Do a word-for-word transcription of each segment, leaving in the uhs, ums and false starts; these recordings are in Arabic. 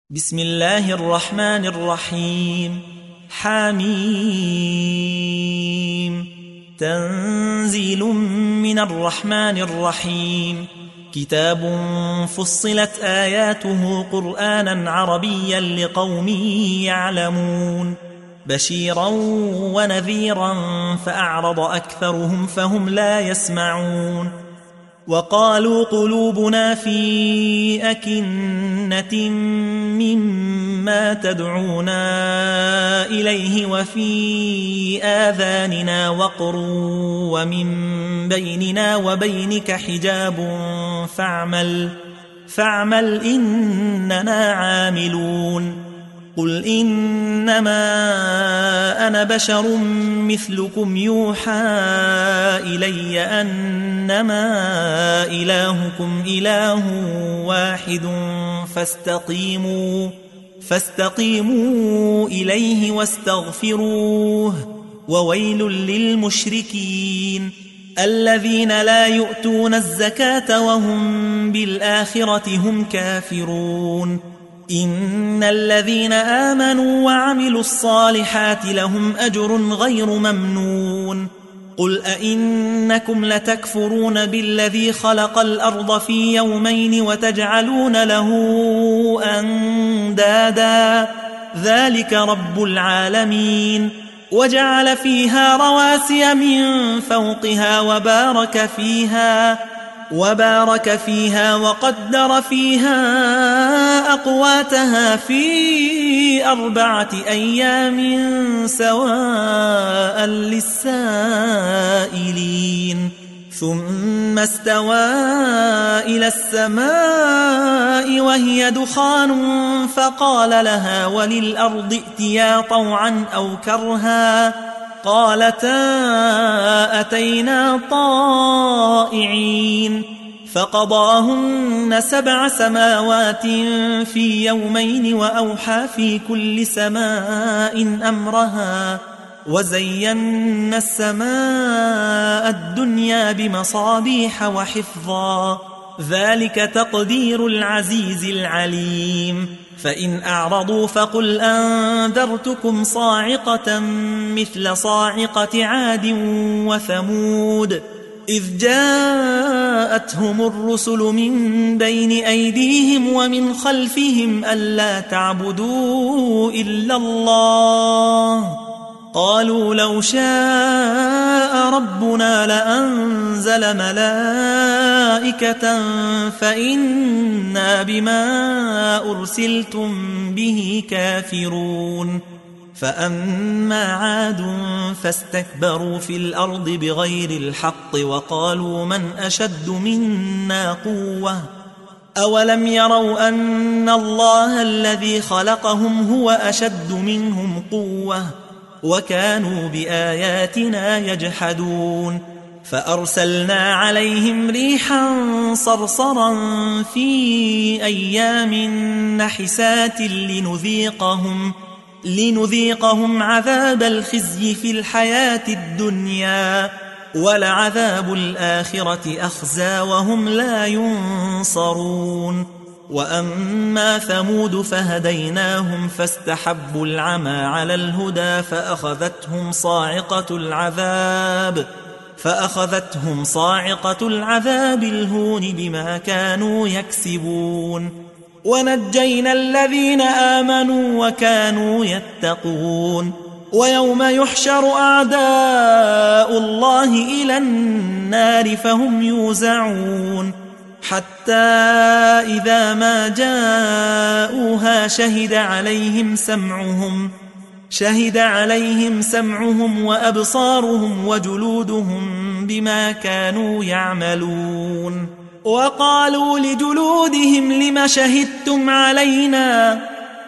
بسم الله الرحمن الرحيم حميم تنزيل من الرحمن الرحيم كتاب فصلت آياته قرآنا عربيا لقوم يعلمون بشيرا ونذيرا فأعرض أكثرهم فهم لا يسمعون وقالوا قلوبنا في أكنة مما تدعونا إليه وفي آذاننا وقر ومن بيننا وبينك حجاب فاعمل فاعمل إننا عاملون قل إنما أنا بشر مثلكم يوحى إلي أنما إلهكم إله واحد فاستقيموا فاستقيموا إليه واستغفروه وويل للمشركين الذين لا يؤتون الزكاة وهم بالآخرة هم كافرون إن الذين آمنوا وعملوا الصالحات لهم أجر غير ممنون قل أئنكم لتكفرون بالذي خلق الأرض في يومين وتجعلون له أندادا ذلك رب العالمين وجعل فيها رواسي من فوقها وبارك فيها وبارك فيها وقدر فيها أقواتها في أربعة أيام سواء للسائلين ثم استوى إلى السماء وهي دخان فقال لها وللأرض ائتيا طوعا أو كرها قالتا أتينا طائعين فقضاهن سبع سماوات في يومين وأوحى في كل سماء أمرها وزينا السماء الدنيا بمصابيح وحفظا ذلك تقدير العزيز العليم فإن أعرضوا فقل أنذرتكم صاعقة مثل صاعقة عاد وثمود إذ جاءتهم الرسل من بين أيديهم ومن خلفهم ألا تعبدوا إلا الله قالوا لو شاء ربنا لأنزل ملائكة فإنا بما أرسلتم به كافرون فأما عاد فاستكبروا في الأرض بغير الحق وقالوا من أشد منا قوة أولم يروا أن الله الذي خلقهم هو أشد منهم قوة وكانوا بآياتنا يجحدون فأرسلنا عليهم ريحا صرصرا في أيام نحسات لنذيقهم لنذيقهم عذاب الخزي في الحياة الدنيا ولعذاب الآخرة أخزى وهم لا ينصرون وأما ثمود فهديناهم فاستحبوا العمى على الهدى فأخذتهم صاعقة العذاب فأخذتهم صاعقة العذاب الهون بما كانوا يكسبون ونجينا الذين آمنوا وكانوا يتقون ويوم يحشر أعداء الله إلى النار فهم يوزعون حتى إذا ما جاءوها شهد عليهم سمعهم شهد عليهم سمعهم وأبصارهم وجلودهم بما كانوا يعملون وقالوا لجلودهم لم شهدتم علينا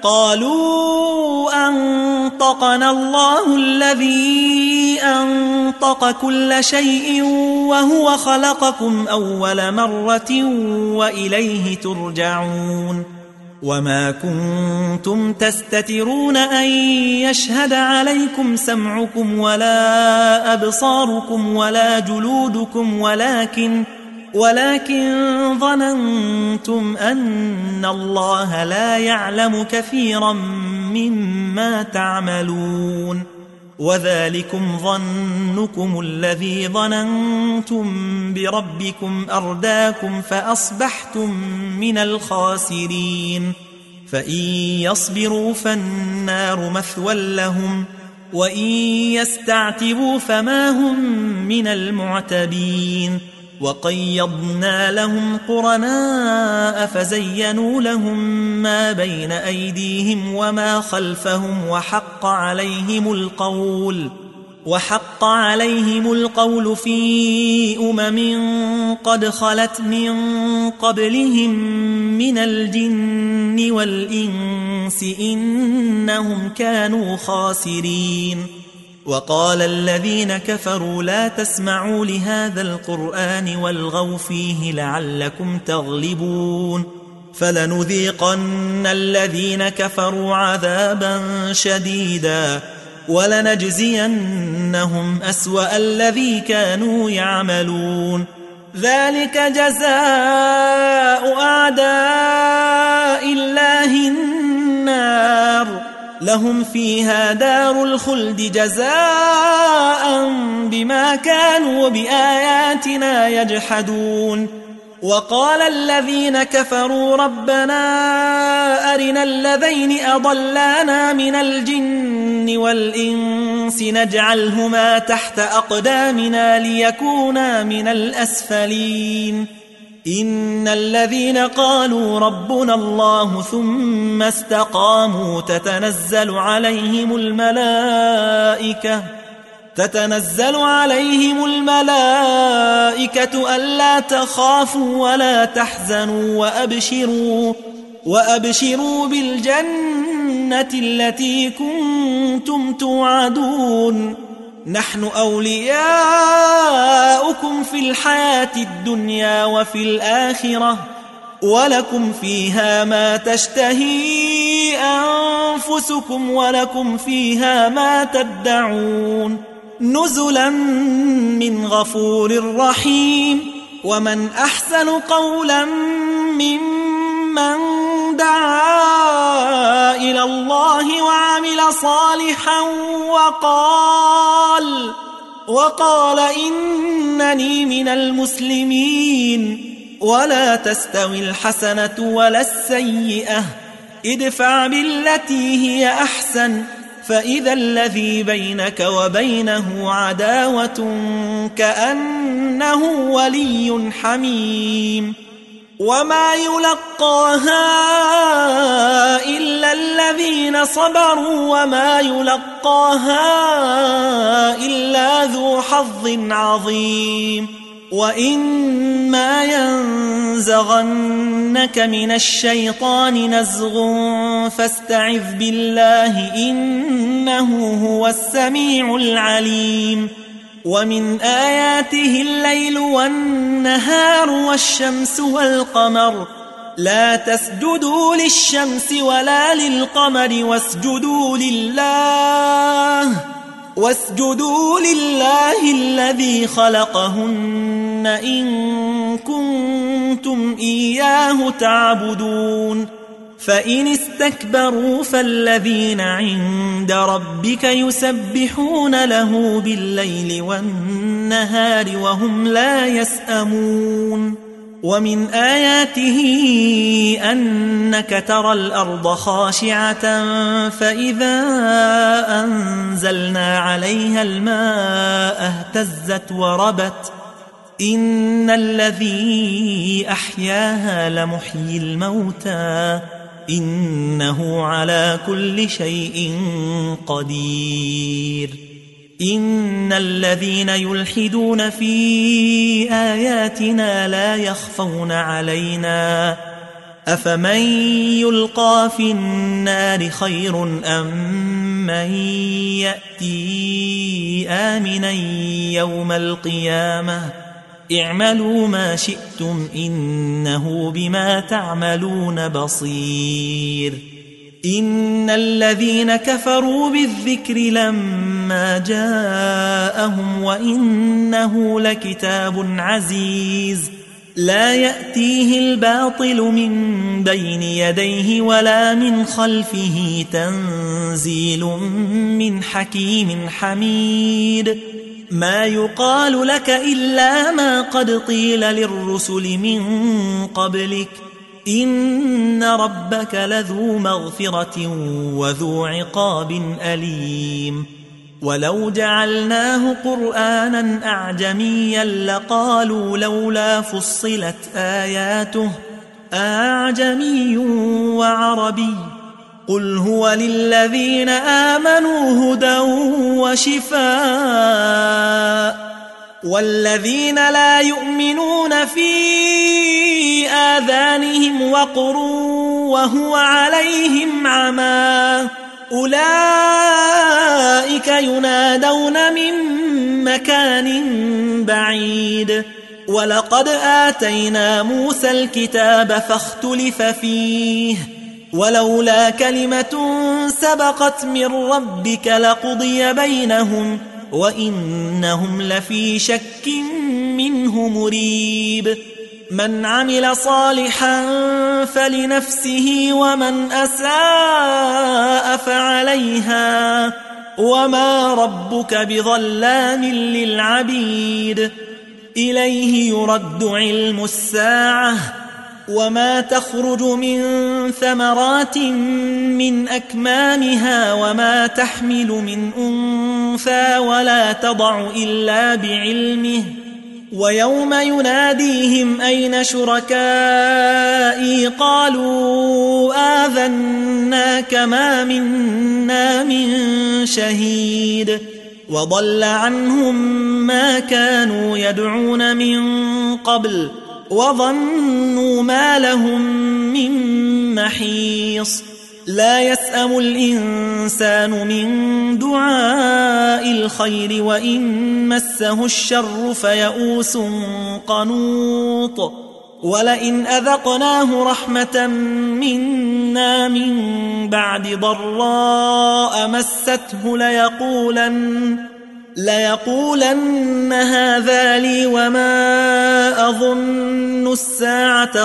قالوا أنطقنا الله الذي أنطق كل شيء وهو خلقكم أول مرة وإليه ترجعون وما كنتم تستترون أن يشهد عليكم سمعكم ولا أبصاركم ولا جلودكم ولكن ولكن ظننتم أن الله لا يعلم كثيرا مما تعملون وذلكم ظنكم الذي ظننتم بربكم أرداكم فأصبحتم من الخاسرين فإن يصبروا فالنار مثوى لهم وإن يستعتبوا فما هم من المعتبين وقيضنا لهم قرناء فزينوا لهم ما بين أيديهم وما خلفهم وحق عليهم القول وحق عليهم القول في أمم قد خلت من قبلهم من الجن والإنس إنهم كانوا خاسرين وقال الذين كفروا لا تسمعوا لهذا القرآن والغوا فيه لعلكم تغلبون فلنذيقن الذين كفروا عذابا شديدا ولنجزينهم أسوأ الذي كانوا يعملون ذلك جزاء أعداء الله النار لهم فيها دار الخلد جزاء بما كانوا بآياتنا يجحدون وقال الذين كفروا ربنا أرنا الذين أضلانا من الجن والإنس نجعلهما تحت أقدامنا ليكونا من الأسفلين إن الذين قالوا ربنا الله ثم استقاموا تتنزل عليهم الملائكة تتنزل عليهم الملائكة ألا تخافوا ولا تحزنوا وأبشروا وأبشروا بالجنة التي كنتم توعدون نحن أولياؤكم في الحياة الدنيا وفي الآخرة ولكم فيها ما تشتهي أنفسكم ولكم فيها ما تدعون نزلا من غفور رحيم ومن أحسن قولا ممن دعا إلى الله وعمل صالحا وقال وقال إنني من المسلمين ولا تستوي الحسنة ولا السيئة ادفع بالتي هي أحسن فإذا الذي بينك وبينه عداوة كأنه ولي حميم وما يلقاها إلا الذين صبروا وما يلقاها إلا ذو حظ عظيم وإما ينزغنك من الشيطان نزغ فاستعذ بالله إنه هو السميع العليم ومن آياته الليل والنهار والشمس والقمر لا تسجدوا للشمس ولا للقمر واسجدوا لله واسجدوا لله الذي خلقهن إن كنتم إياه تعبدون فإن استكبروا فالذين عند ربك يسبحون له بالليل والنهار وهم لا يسأمون ومن آياته أنك ترى الأرض خاشعة فإذا أنزلنا عليها الماء اهتزت وربت إن الذي أحياها لمحيي الموتى إنه على كل شيء قدير إن الذين يلحدون في آياتنا لا يخفون علينا أفمن يلقى في النار خير أم من يأتي آمنا يوم القيامة اعملوا ما شئتم إنه بما تعملون بصير إن الذين كفروا بالذكر لما جاءهم وإنه لكتاب عزيز لا يأتيه الباطل من بين يديه ولا من خلفه تنزيل من حكيم حميد ما يقال لك إلا ما قد قيل للرسل من قبلك إن ربك لذو مغفرة وذو عقاب أليم ولو جعلناه قرآنا أعجميا لقالوا لولا فصلت آياته أعجمي وعربي قل هو للذين آمنوا هدى وشفاء والذين لا يؤمنون في آذانهم وقر وهو عليهم عمى أولئك ينادون من مكان بعيد ولقد آتينا موسى الكتاب فاختلف فيه ولولا كلمة سبقت من ربك لقضي بينهم وإنهم لفي شك منه مريب من عمل صالحا فلنفسه ومن أساء فعليها وما ربك بظلام للعبيد إليه يرد علم الساعة وما تخرج من ثمرات من أكمامها وما تحمل من أنثى ولا تضع إلا بعلمه ويوم يناديهم أين شركائي قالوا آذناك ما منا من شهيد وضل عنهم ما كانوا يدعون من قبل وظنوا ما لهم من محيص لا يسأم الإنسان من دعاء الخير وإن مسه الشر فيئوس قنوط ولئن أذقناه رحمة منا من بعد ضراء مسته ليقولن ليقولن هذا لي وما أظن الساعة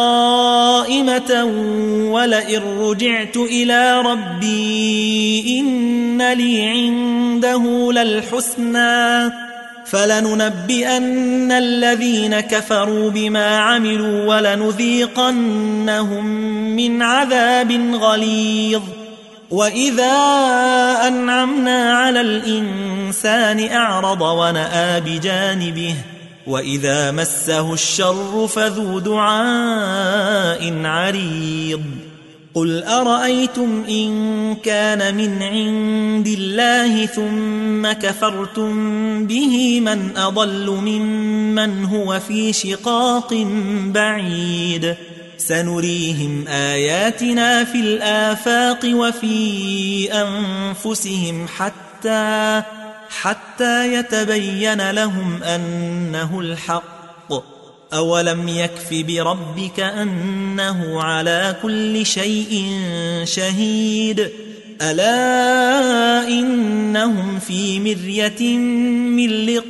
قائمة ولئن رجعت إلى ربي إن لي عنده للحسنى فلننبئن الذين كفروا بما عملوا ولنذيقنهم من عذاب غليظ وإذا أنعمنا على الإنسان أعرض ونأى بجانبه وإذا مسه الشر فذو دعاء عريض قل أرأيتم إن كان من عند الله ثم كفرتم به من أضل ممن هو في شقاق بعيد سنريهم آياتنا في الآفاق وفي أنفسهم حتى حتى يتبين لهم أنه الحق أولم يكف بربك أنه على كل شيء شهيد ألا إنهم في مرية من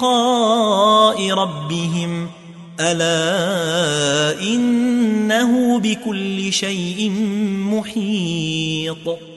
لقاء ربهم ألا إنه بكل شيء محيط